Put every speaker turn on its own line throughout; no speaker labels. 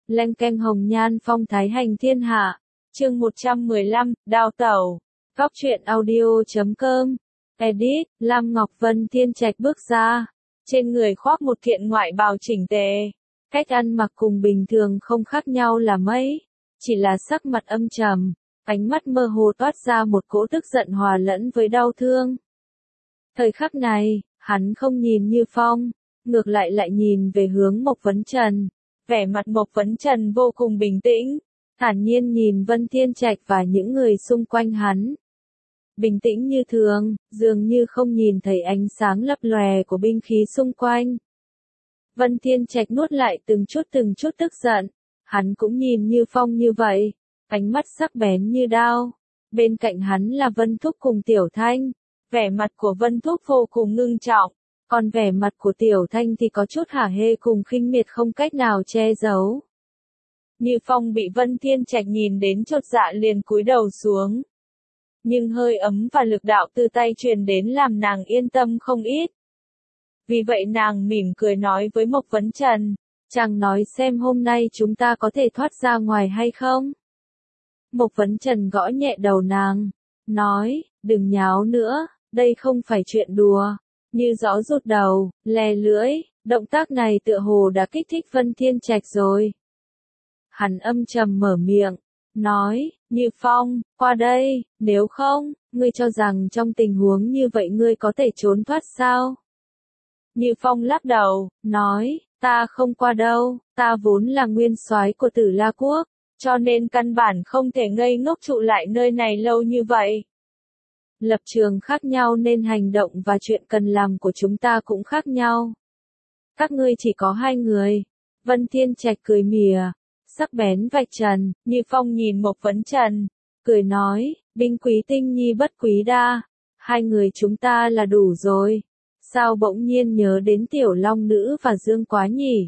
Leng keng hồng nhan phong thái hành thiên hạ. Chương 115, đào tẩu. Góc truyện audio.com. Edit, Lam Ngọc Vân Thiên Trạch bước ra. Trên người khoác một kiện ngoại bào chỉnh tề. Cách ăn mặc cùng bình thường không khác nhau là mấy. Chỉ là sắc mặt âm trầm, ánh mắt mơ hồ toát ra một cỗ tức giận hòa lẫn với đau thương. Thời khắc này, hắn không nhìn Như Phong, ngược lại nhìn về hướng Mộc Vấn Trần. Vẻ mặt Mộc Vấn Trần vô cùng bình tĩnh, thản nhiên nhìn Vân Thiên Trạch và những người xung quanh hắn. Bình tĩnh như thường, dường như không nhìn thấy ánh sáng lấp lòe của binh khí xung quanh. Vân Thiên Trạch nuốt lại từng chút tức giận, hắn cũng nhìn Như Phong như vậy, ánh mắt sắc bén như đao. Bên cạnh hắn là Vân Thúc cùng Tiểu Thanh, vẻ mặt của Vân Thúc vô cùng ngưng trọng, còn vẻ mặt của Tiểu Thanh thì có chút hả hê cùng khinh miệt không cách nào che giấu. Như Phong bị Vân Thiên Trạch nhìn đến chột dạ liền cúi đầu xuống. Nhưng hơi ấm và lực đạo từ tay truyền đến làm nàng yên tâm không ít. Vì vậy nàng mỉm cười nói với Mộc Vấn Trần, chàng nói xem hôm nay chúng ta có thể thoát ra ngoài hay không? Mộc Vấn Trần gõ nhẹ đầu nàng, nói, đừng nháo nữa, đây không phải chuyện đùa. Như Rõ rụt đầu, lè lưỡi, động tác này tựa hồ đã kích thích Vân Thiên Trạch rồi. Hắn âm trầm mở miệng, nói, Như Phong, qua đây, nếu không, ngươi cho rằng trong tình huống như vậy ngươi có thể trốn thoát sao? Như Phong lắc đầu, nói, ta không qua đâu, ta vốn là nguyên soái của Tử La Quốc, cho nên căn bản không thể ngây ngốc trụ lại nơi này lâu như vậy. Lập trường khác nhau nên hành động và chuyện cần làm của chúng ta cũng khác nhau. Các ngươi chỉ có hai người. Vân Thiên Trạch cười mỉa, sắc bén vạch trần. Như Phong nhìn Mộc Vấn Trần, cười nói, binh quý tinh nhi bất quý đa, hai người chúng ta là đủ rồi. Sao bỗng nhiên nhớ đến Tiểu Long Nữ và Dương Quá nhỉ?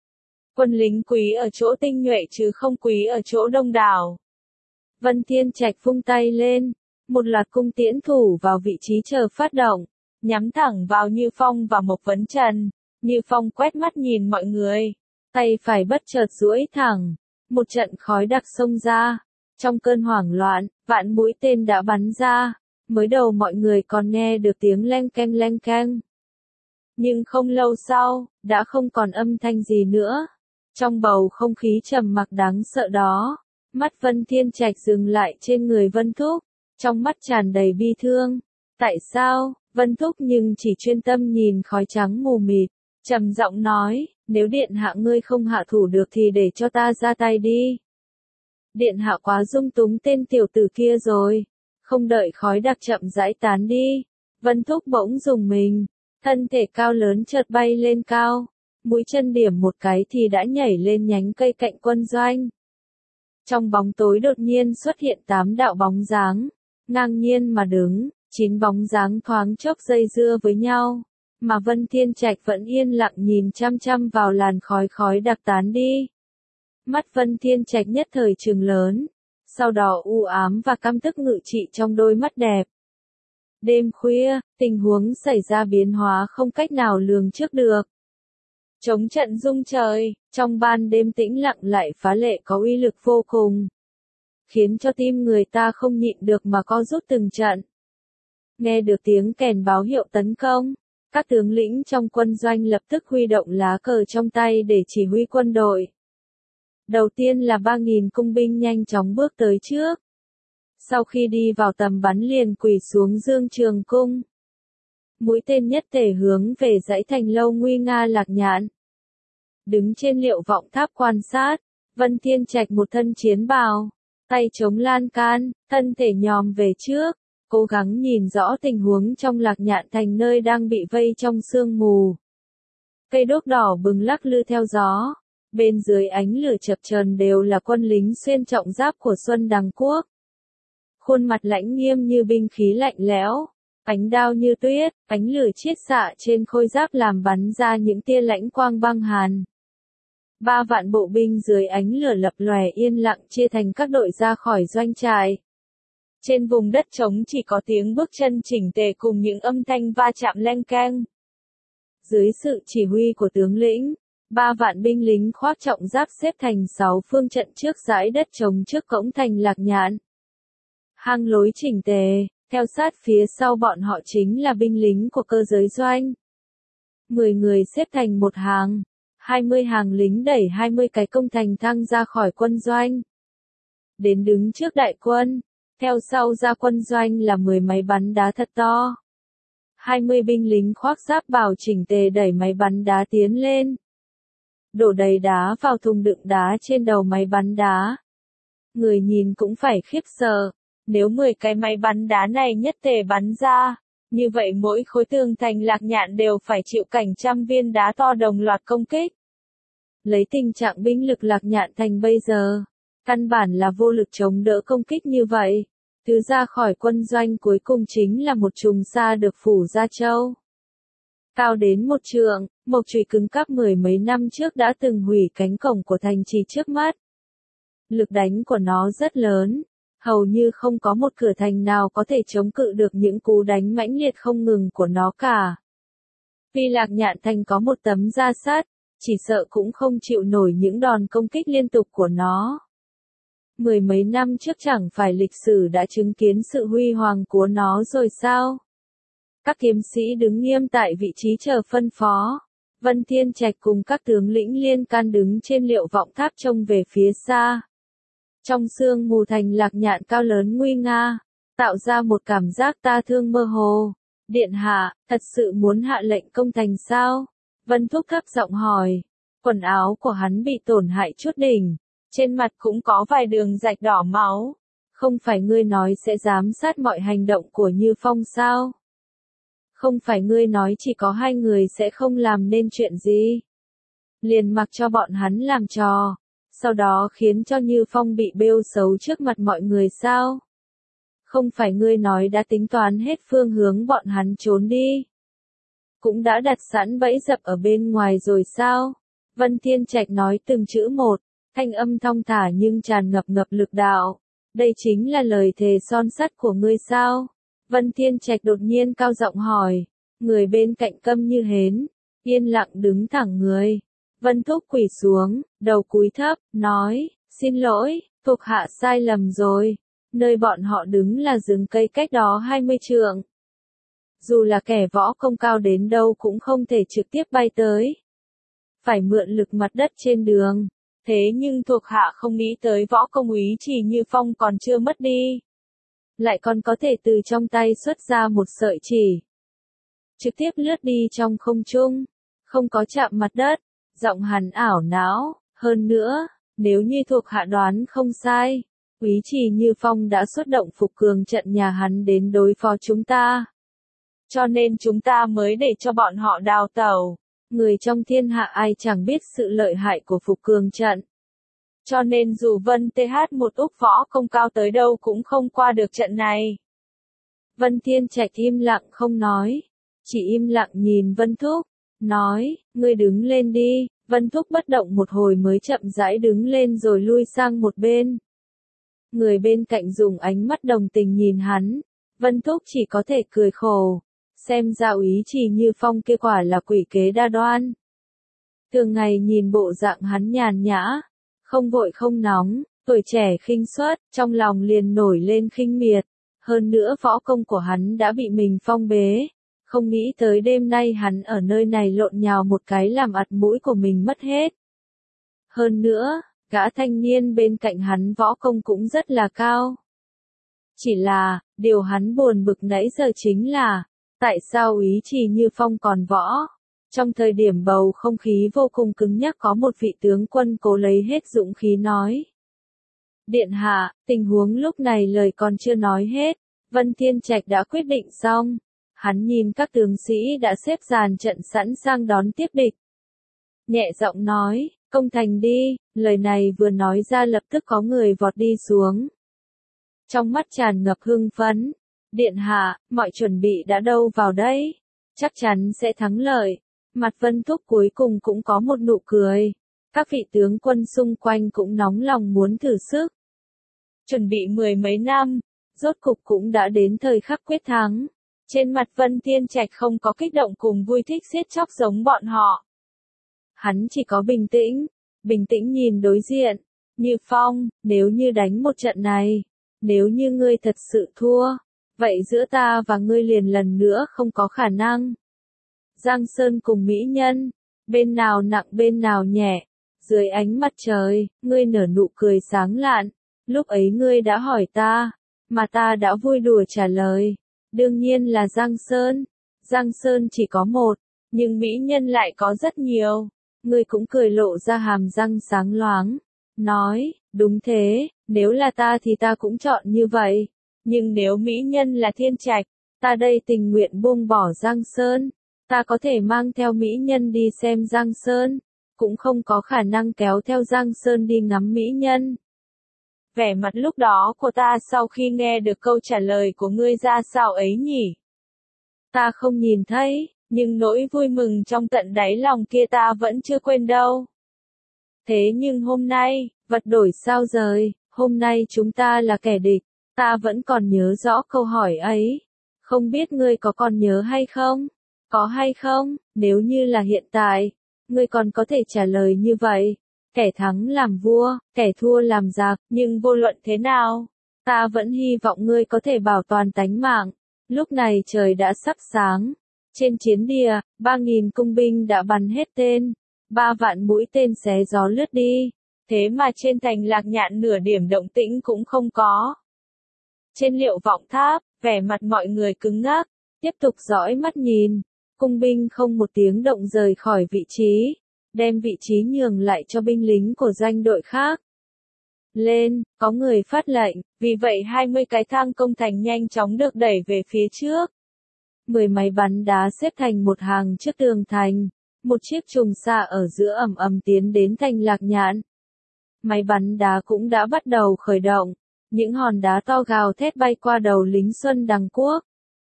Quân lính quý ở chỗ tinh nhuệ chứ không quý ở chỗ đông đảo. Vân Thiên Trạch vung tay lên, một loạt cung tiễn thủ vào vị trí chờ phát động, nhắm thẳng vào Như Phong và Mộc Vấn Trần. Như Phong quét mắt nhìn mọi người, tay phải bất chợt duỗi thẳng, một trận khói đặc xông ra. Trong cơn hoảng loạn, vạn mũi tên đã bắn ra, mới đầu mọi người còn nghe được tiếng leng keng. Nhưng không lâu sau, đã không còn âm thanh gì nữa. Trong bầu không khí trầm mặc đáng sợ đó, mắt Vân Thiên Trạch dừng lại trên người Vân Thúc, trong mắt tràn đầy bi thương. Tại sao? Vân Thúc nhưng chỉ chuyên tâm nhìn khói trắng mù mịt, trầm giọng nói, nếu điện hạ ngươi không hạ thủ được thì để cho ta ra tay đi. Điện hạ quá dung túng tên tiểu tử kia rồi, không đợi khói đặc chậm rãi tán đi. Vân Thúc bỗng rùng mình, thân thể cao lớn chợt bay lên cao, mũi chân điểm một cái thì đã nhảy lên nhánh cây cạnh quân doanh. Trong bóng tối đột nhiên xuất hiện 8 đạo bóng dáng, ngang nhiên mà đứng, 9 bóng dáng thoáng chốc dây dưa với nhau, mà Vân Thiên Trạch vẫn yên lặng nhìn chăm vào làn khói đặc tán đi. Mắt Vân Thiên Trạch nhất thời trừng lớn, sau đó u ám và căm tức ngự trị trong đôi mắt đẹp. Đêm khuya, tình huống xảy ra biến hóa không cách nào lường trước được. Chống trận rung trời, trong ban đêm tĩnh lặng lại phá lệ có uy lực vô cùng, khiến cho tim người ta không nhịn được mà co rút từng trận. Nghe được tiếng kèn báo hiệu tấn công, các tướng lĩnh trong quân doanh lập tức huy động lá cờ trong tay để chỉ huy quân đội. Đầu tiên là 3.000 cung binh nhanh chóng bước tới trước. Sau khi đi vào tầm bắn liền quỳ xuống Dương Trường Cung. Mũi tên nhất tề hướng về dãy thành lâu nguy nga Lạc Nhạn. Đứng trên liệu vọng tháp quan sát, Vân Thiên Trạch một thân chiến bào, tay chống lan can, thân thể nhòm về trước, cố gắng nhìn rõ tình huống trong Lạc Nhạn thành nơi đang bị vây trong sương mù. Cây đuốc đỏ bừng lắc lư theo gió, bên dưới ánh lửa chập chờn đều là quân lính xuyên trọng giáp của Xuân Đằng Quốc. Khuôn mặt lãnh nghiêm như binh khí lạnh lẽo, ánh đao như tuyết, ánh lửa chiết xạ trên khôi giáp làm bắn ra những tia lãnh quang băng hàn. 3 vạn bộ binh dưới ánh lửa lập lòe yên lặng chia thành các đội ra khỏi doanh trại. Trên vùng đất trống chỉ có tiếng bước chân chỉnh tề cùng những âm thanh va chạm leng keng. Dưới sự chỉ huy của tướng lĩnh, 3 vạn binh lính khoác trọng giáp xếp thành 6 phương trận trước dải đất trống trước cổng thành Lạc Nhạn. Hang lối chỉnh tề, theo sát phía sau bọn họ chính là binh lính của cơ giới doanh. 10 người xếp thành một hàng, 20 hàng lính đẩy 20 cái công thành thang ra khỏi quân doanh. Đến đứng trước đại quân, theo sau ra quân doanh là 10 máy bắn đá thật to. 20 binh lính khoác giáp bào chỉnh tề đẩy máy bắn đá tiến lên. Đổ đầy đá vào thùng đựng đá trên đầu máy bắn đá. Người nhìn cũng phải khiếp sợ, nếu 10 cái máy bắn đá này nhất tề bắn ra, như vậy mỗi khối tường thành Lạc Nhạn đều phải chịu cảnh trăm viên đá to đồng loạt công kích. Lấy tình trạng binh lực Lạc Nhạn thành bây giờ, căn bản là vô lực chống đỡ công kích như vậy. Thứ ra khỏi quân doanh cuối cùng chính là một trùng sa được phủ da trâu. Cao đến 1 trượng, mộc chùy cứng cáp 10 mấy năm trước đã từng hủy cánh cổng của thành trì trước mắt. Lực đánh của nó rất lớn, hầu như không có một cửa thành nào có thể chống cự được những cú đánh mãnh liệt không ngừng của nó cả. Vì Lạc Nhạn thành có một tấm da sắt, chỉ sợ cũng không chịu nổi những đòn công kích liên tục của nó. 10 mấy năm trước chẳng phải lịch sử đã chứng kiến sự huy hoàng của nó rồi sao? Các kiếm sĩ đứng nghiêm tại vị trí chờ phân phó. Vân Thiên Trạch cùng các tướng lĩnh liên can đứng trên Liệu Vọng Tháp trông về phía xa. Trong sương mù thành Lạc Nhạn cao lớn nguy nga, tạo ra một cảm giác ta thương mơ hồ. Điện hạ, thật sự muốn hạ lệnh công thành sao? Vân Thúc thấp giọng hỏi. Quần áo của hắn bị tổn hại chút đỉnh, trên mặt cũng có vài đường rạch đỏ máu. Không phải ngươi nói sẽ giám sát mọi hành động của Như Phong sao? Không phải ngươi nói chỉ có 2 người sẽ không làm nên chuyện gì? Liền mặc cho bọn hắn làm trò, sau đó khiến cho Như Phong bị bêu xấu trước mặt mọi người sao? Không phải ngươi nói đã tính toán hết phương hướng bọn hắn trốn đi? Cũng đã đặt sẵn bẫy dập ở bên ngoài rồi sao? Vân Thiên Trạch nói từng chữ một, thanh âm thong thả nhưng tràn ngập lực đạo. Đây chính là lời thề son sắt của ngươi sao? Vân Thiên Trạch đột nhiên cao giọng hỏi. Người bên cạnh câm như hến, yên lặng đứng thẳng người. Vân Thúc quỳ xuống, đầu cúi thấp, nói, xin lỗi, thuộc hạ sai lầm rồi. Nơi bọn họ đứng là rừng cây cách đó 20 trượng. Dù là kẻ võ công cao đến đâu cũng không thể trực tiếp bay tới. Phải mượn lực mặt đất trên đường. Thế nhưng thuộc hạ không nghĩ tới võ công úy chỉ Như Phong còn chưa mất đi. Lại còn có thể từ trong tay xuất ra một sợi chỉ. Trực tiếp lướt đi trong không trung, không có chạm mặt đất, giọng hắn ảo não, hơn nữa, nếu như thuộc hạ đoán không sai, úy chỉ Như Phong đã xuất động phục cường trận nhà hắn đến đối phó chúng ta. Cho nên chúng ta mới để cho bọn họ đào tẩu. Người trong thiên hạ ai chẳng biết sự lợi hại của phục cường trận. Cho nên dù Vân TH một úc võ công cao tới đâu cũng không qua được trận này. Vân Thiên Trạch im lặng không nói, chỉ im lặng nhìn Vân Thúc, nói, ngươi đứng lên đi. Vân Thúc bất động một hồi mới chậm rãi đứng lên rồi lui sang một bên. Người bên cạnh dùng ánh mắt đồng tình nhìn hắn, Vân Thúc chỉ có thể cười khổ. Xem ra úy chỉ Như Phong kia quả là quỷ kế đa đoan. Thường ngày nhìn bộ dạng hắn nhàn nhã, không vội không nóng, tuổi trẻ khinh suất, trong lòng liền nổi lên khinh miệt. Hơn nữa võ công của hắn đã bị mình phong bế. Không nghĩ tới đêm nay hắn ở nơi này lộn nhào một cái làm ặt mũi của mình mất hết. Hơn nữa, gã thanh niên bên cạnh hắn võ công cũng rất là cao. Chỉ là, điều hắn buồn bực nãy giờ chính là, tại sao úy chỉ Như Phong còn võ? Trong thời điểm bầu không khí vô cùng cứng nhắc có một vị tướng quân cố lấy hết dũng khí nói. Điện hạ, tình huống lúc này lời còn chưa nói hết, Vân Thiên Trạch đã quyết định xong. Hắn nhìn các tướng sĩ đã xếp dàn trận sẵn sàng đón tiếp địch. Nhẹ giọng nói, công thành đi, lời này vừa nói ra lập tức có người vọt đi xuống. Trong mắt tràn ngập hưng phấn. Điện hạ, mọi chuẩn bị đã đâu vào đây? Chắc chắn sẽ thắng lợi. Mặt Vân Thúc cuối cùng cũng có một nụ cười. Các vị tướng quân xung quanh cũng nóng lòng muốn thử sức. Chuẩn bị 10 mấy năm, rốt cục cũng đã đến thời khắc quyết thắng. Trên mặt Vân Thiên Trạch không có kích động cùng vui thích giết chóc giống bọn họ. Hắn chỉ có bình tĩnh nhìn đối diện. Như Phong, nếu như đánh một trận này, nếu như ngươi thật sự thua, vậy giữa ta và ngươi liền lần nữa không có khả năng. Giang Sơn cùng mỹ nhân, bên nào nặng bên nào nhẹ, dưới ánh mặt trời, ngươi nở nụ cười sáng lạn, lúc ấy ngươi đã hỏi ta, mà ta đã vui đùa trả lời, đương nhiên là Giang Sơn chỉ có một, nhưng mỹ nhân lại có rất nhiều, ngươi cũng cười lộ ra hàm răng sáng loáng, nói, đúng thế, nếu là ta thì ta cũng chọn như vậy, nhưng nếu mỹ nhân là Thiên Trạch, ta đây tình nguyện buông bỏ Giang Sơn. Ta có thể mang theo mỹ nhân đi xem Giang Sơn, cũng không có khả năng kéo theo Giang Sơn đi ngắm mỹ nhân. Vẻ mặt lúc đó của ta sau khi nghe được câu trả lời của ngươi ra sao ấy nhỉ? Ta không nhìn thấy, nhưng nỗi vui mừng trong tận đáy lòng kia ta vẫn chưa quên đâu. Thế nhưng hôm nay, vật đổi sao rời, hôm nay chúng ta là kẻ địch, ta vẫn còn nhớ rõ câu hỏi ấy. Không biết ngươi có còn nhớ hay không? Có hay không, nếu như là hiện tại, ngươi còn có thể trả lời như vậy. Kẻ thắng làm vua, kẻ thua làm giặc, nhưng vô luận thế nào, ta vẫn hy vọng ngươi có thể bảo toàn tánh mạng. Lúc này trời đã sắp sáng. Trên chiến địa, 3.000 cung binh đã bắn hết tên. 3 vạn mũi tên xé gió lướt đi. Thế mà trên thành Lạc Nhạn nửa điểm động tĩnh cũng không có. Trên Liệu Vọng Tháp, vẻ mặt mọi người cứng ngắc, tiếp tục dõi mắt nhìn. Cung binh không một tiếng động rời khỏi vị trí, đem vị trí nhường lại cho binh lính của doanh đội khác. Lên, có người phát lệnh, vì vậy 20 cái thang công thành nhanh chóng được đẩy về phía trước. 10 máy bắn đá xếp thành một hàng trước tường thành, một chiếc trùng xạ ở giữa ầm ầm tiến đến thành Lạc Nhạn. Máy bắn đá cũng đã bắt đầu khởi động, những hòn đá to gào thét bay qua đầu lính Xuân Đằng Quốc.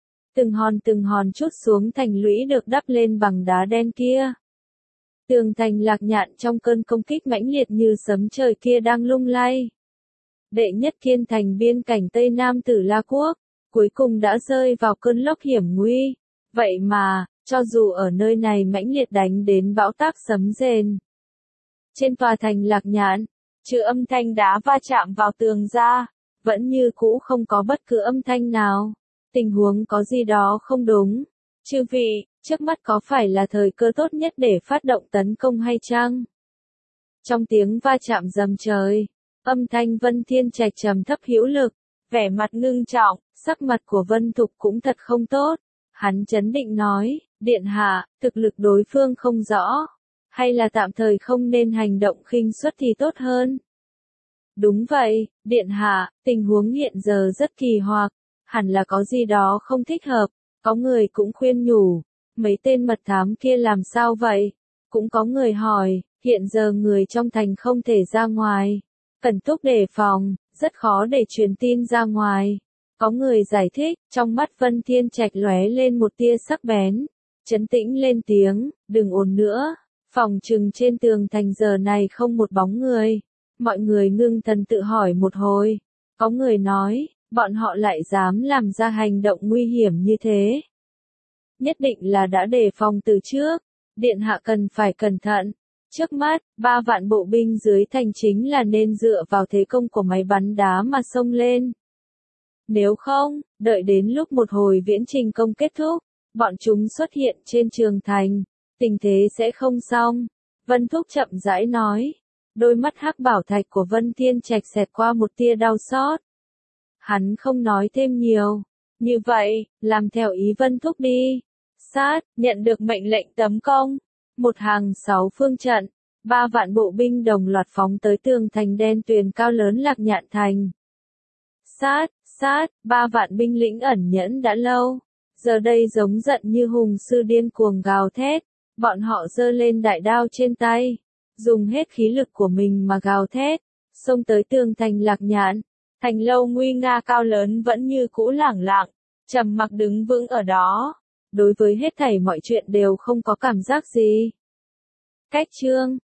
Từng hòn trút xuống thành lũy được đắp lên bằng đá đen kia. Tường thành Lạc Nhạn trong cơn công kích mãnh liệt như sấm trời kia đang lung lay. Đệ nhất kiên thành biên cảnh Tây Nam Tử La Quốc, cuối cùng đã rơi vào cơn lốc hiểm nguy. Vậy mà, cho dù ở nơi này mãnh liệt đánh đến bão táp sấm rền. Trên tòa thành Lạc Nhạn, trừ âm thanh đá va chạm vào tường ra, vẫn như cũ không có bất cứ âm thanh nào. Tình huống có gì đó không đúng. Chư vị, trước mắt có phải là thời cơ tốt nhất để phát động tấn công hay chăng? Trong tiếng va chạm rầm trời, âm thanh Vân Thiên Trạch trầm thấp hữu lực, vẻ mặt ngưng trọng, sắc mặt của Vân Thục cũng thật không tốt. Hắn trấn định nói, điện hạ, thực lực đối phương không rõ, hay là tạm thời không nên hành động khinh suất thì tốt hơn. Đúng vậy, điện hạ, tình huống hiện giờ rất kỳ hoặc. Hẳn là có gì đó không thích hợp, có người cũng khuyên nhủ, mấy tên mật thám kia làm sao vậy? Cũng có người hỏi, hiện giờ người trong thành không thể ra ngoài, cần túc đề phòng, rất khó để truyền tin ra ngoài. Có người giải thích, trong mắt Vân Thiên Trạch lóe lên một tia sắc bén, trấn tĩnh lên tiếng, đừng ồn nữa, phòng trừng trên tường thành giờ này không một bóng người. Mọi người ngưng thần tự hỏi một hồi, có người nói, bọn họ lại dám làm ra hành động nguy hiểm như thế. Nhất định là đã đề phòng từ trước, điện hạ cần phải cẩn thận. Trước mắt, 3 vạn bộ binh dưới thành chính là nên dựa vào thế công của máy bắn đá mà xông lên. Nếu không, đợi đến lúc một hồi viễn trình công kết thúc, bọn chúng xuất hiện trên trường thành, tình thế sẽ không xong. Vân Thúc chậm rãi nói, đôi mắt hắc bảo thạch của Vân Thiên Trạch xẹt qua một tia đau xót. Hắn không nói thêm nhiều. Như vậy, làm theo ý Vân Thúc đi. Sát, nhận được mệnh lệnh tấn công. Một hàng 6 phương trận. 3 vạn bộ binh đồng loạt phóng tới tường thành đen tuyền cao lớn Lạc Nhạn thành. Sát, 3 vạn binh lĩnh ẩn nhẫn đã lâu. Giờ đây giống giận như hùng sư điên cuồng gào thét. Bọn họ giơ lên đại đao trên tay. Dùng hết khí lực của mình mà gào thét. Xông tới tường thành Lạc Nhạn. Thành lâu nguy nga cao lớn vẫn như cũ lẳng lặng, trầm mặc đứng vững ở đó. Đối với hết thảy mọi chuyện đều không có cảm giác gì. Cách chương